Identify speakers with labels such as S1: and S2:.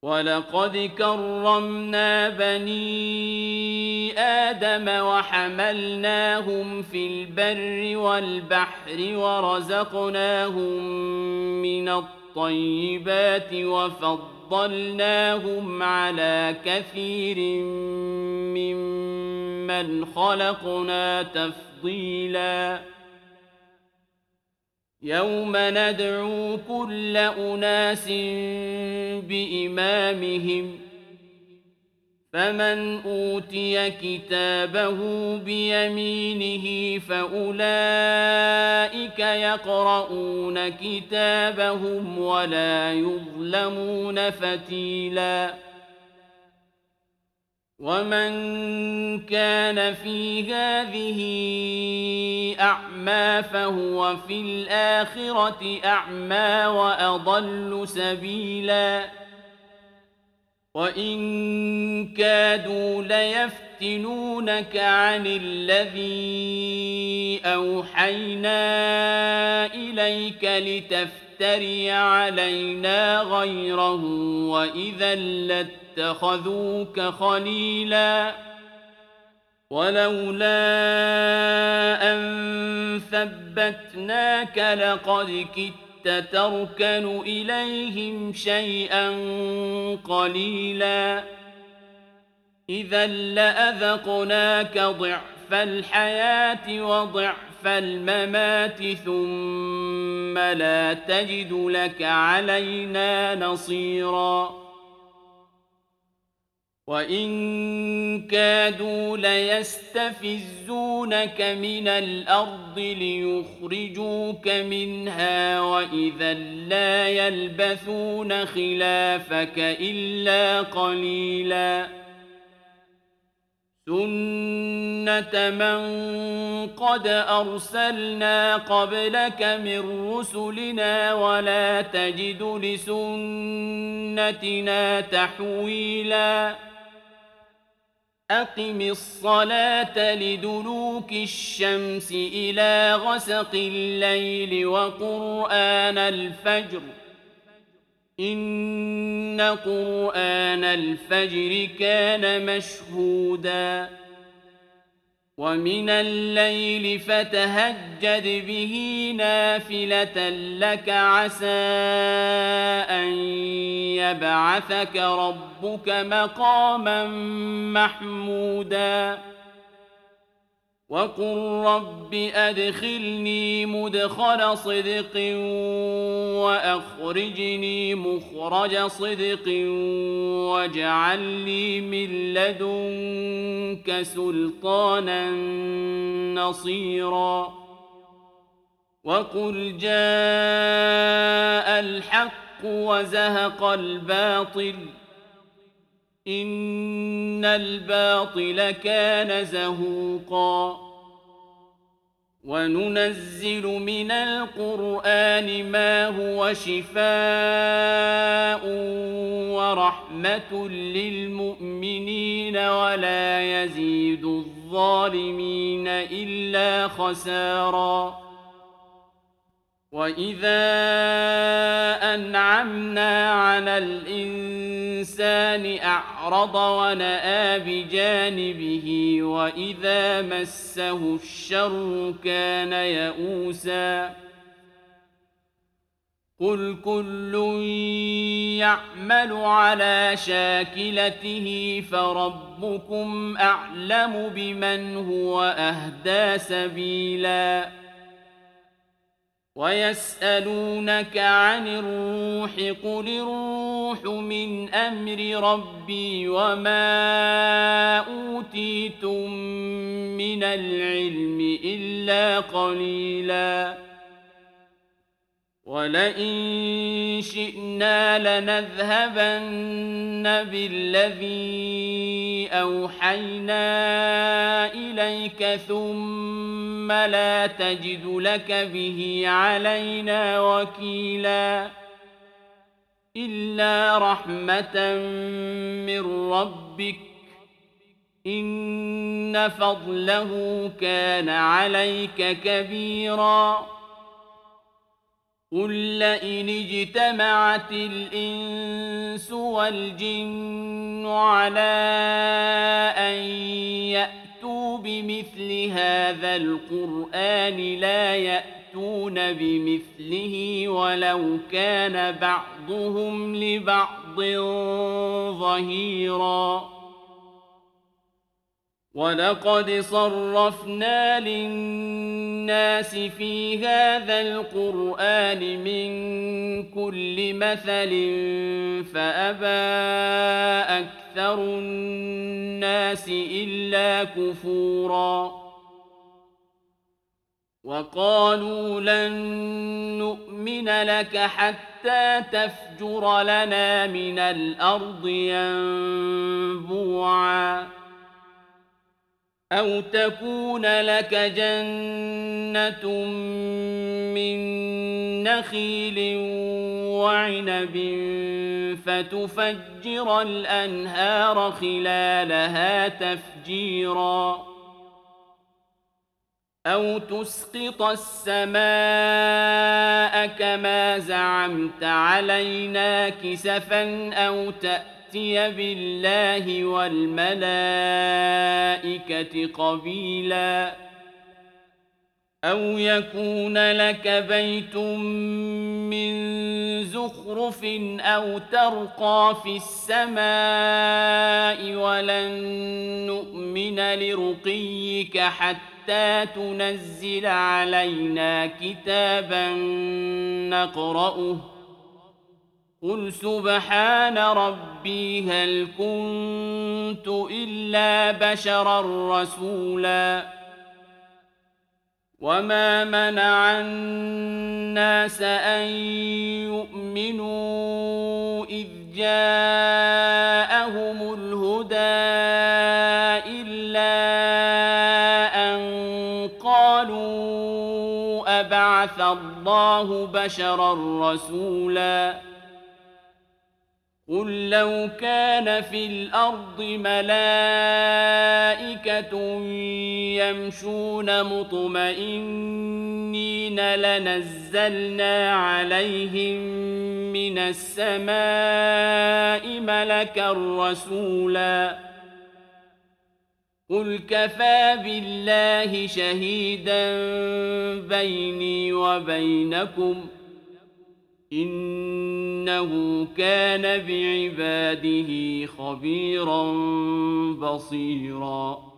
S1: ولقد كرمنا بني آدم وحملناهم في البر والبحر ورزقناهم من الطيبات وفضلناهم على كثير ممن خلقنا تفضيلاً يوم ندعو كل أناس بإمامهم فمن أوتي كتابه بيمينه فأولئك يقرؤون كتابهم ولا يظلمون فتيلاً ومن كان في هذه أعمى فهو في الآخرة أعمى وأضل سبيلا وإن كادوا ليفتنونك عن الذي أوحينا إليك لتفتري علينا غيره وإذا لاتخذوك خليلا ولولا أن ثبتناك لقد كدت تركن إليهم شيئا قليلا إذا لأذقناك ضعف الحياة وضعف الممات ثم لا تجد لك علينا نصيرا وإن كادوا ليستفزونك من الأرض ليخرجوك منها وإذا لا يلبثون خلافك إلا قليلا سنة من قد أرسلنا قبلك من رسلنا ولا تجد لسنتنا تحويلا أقم الصلاة لدلوك الشمس إلى غسق الليل وقرآن الفجر إن قرآن الفجر كان مشهودا ومن الليل فتهجد به نافلة لك عسى أن يبعثك ربك مقاما محمودا وقل رب أدخلني مدخل صدق وأخرجني مخرج صدق واجعل لي من لدنك سلطانا نصيرا وقل جاء الحق وزهق الباطل إن الباطل كان زهوقا وننزل من القرآن ما هو شفاء ورحمة للمؤمنين ولا يزيد الظالمين إلا خسارا وإذا أنعمنا على الإنسان أعرض ونأى بجانبه وإذا مسه الشر كان يئوسا قل كل يعمل على شاكلته فربكم أعلم بمن هو أهدى سبيلا ويسألونك عن الروح قل الروح من أمر ربي وما أوتيتم من العلم إلا قليلا ولئن شئنا لنذهبن بالذي أوحينا إليك ثم لا تجد لك به علينا وكيلا إلا رحمة من ربك إن فضله كان عليك كبيرا قل لئن اجتمعت الإنس الإنس والجن على أن يأتوا بمثل هذا القرآن لا يأتون بمثله ولو كان بعضهم لبعض ظهيرا. ولقد صرفنا للناس في هذا القرآن من كل مثل فأبى أكثر الناس إلا كفورا. وقالوا لن نؤمن لك حتى تفجر لنا من الأرض ينبوعا أو تكون لك جنة من نخيل وعنب فتفجر الأنهار خلالها تفجيرا أو تسقط السماء كما زعمت علينا كسفا أو تأتي بالله والملائكة قبيلا أو يكون لك بيت من زخرف أو ترقى في السماء ولن نؤمن لرقيك حتى تنزل علينا كتابا نقرأه قل سبحان ربي هل كنت إلا بشرا رسولا. وما منع الناس أن يؤمنوا إذ جاءهم الهدى إلا أن قالوا أبعث الله بشرا رسولا. قل لو كان في الأرض ملائكة يمشون مطمئنين لنزلنا عليهم من السماء ملكا رسولا. قل كفى بالله شهيدا بيني وبينكم إنه كان بعباده خبيرا بصيرا.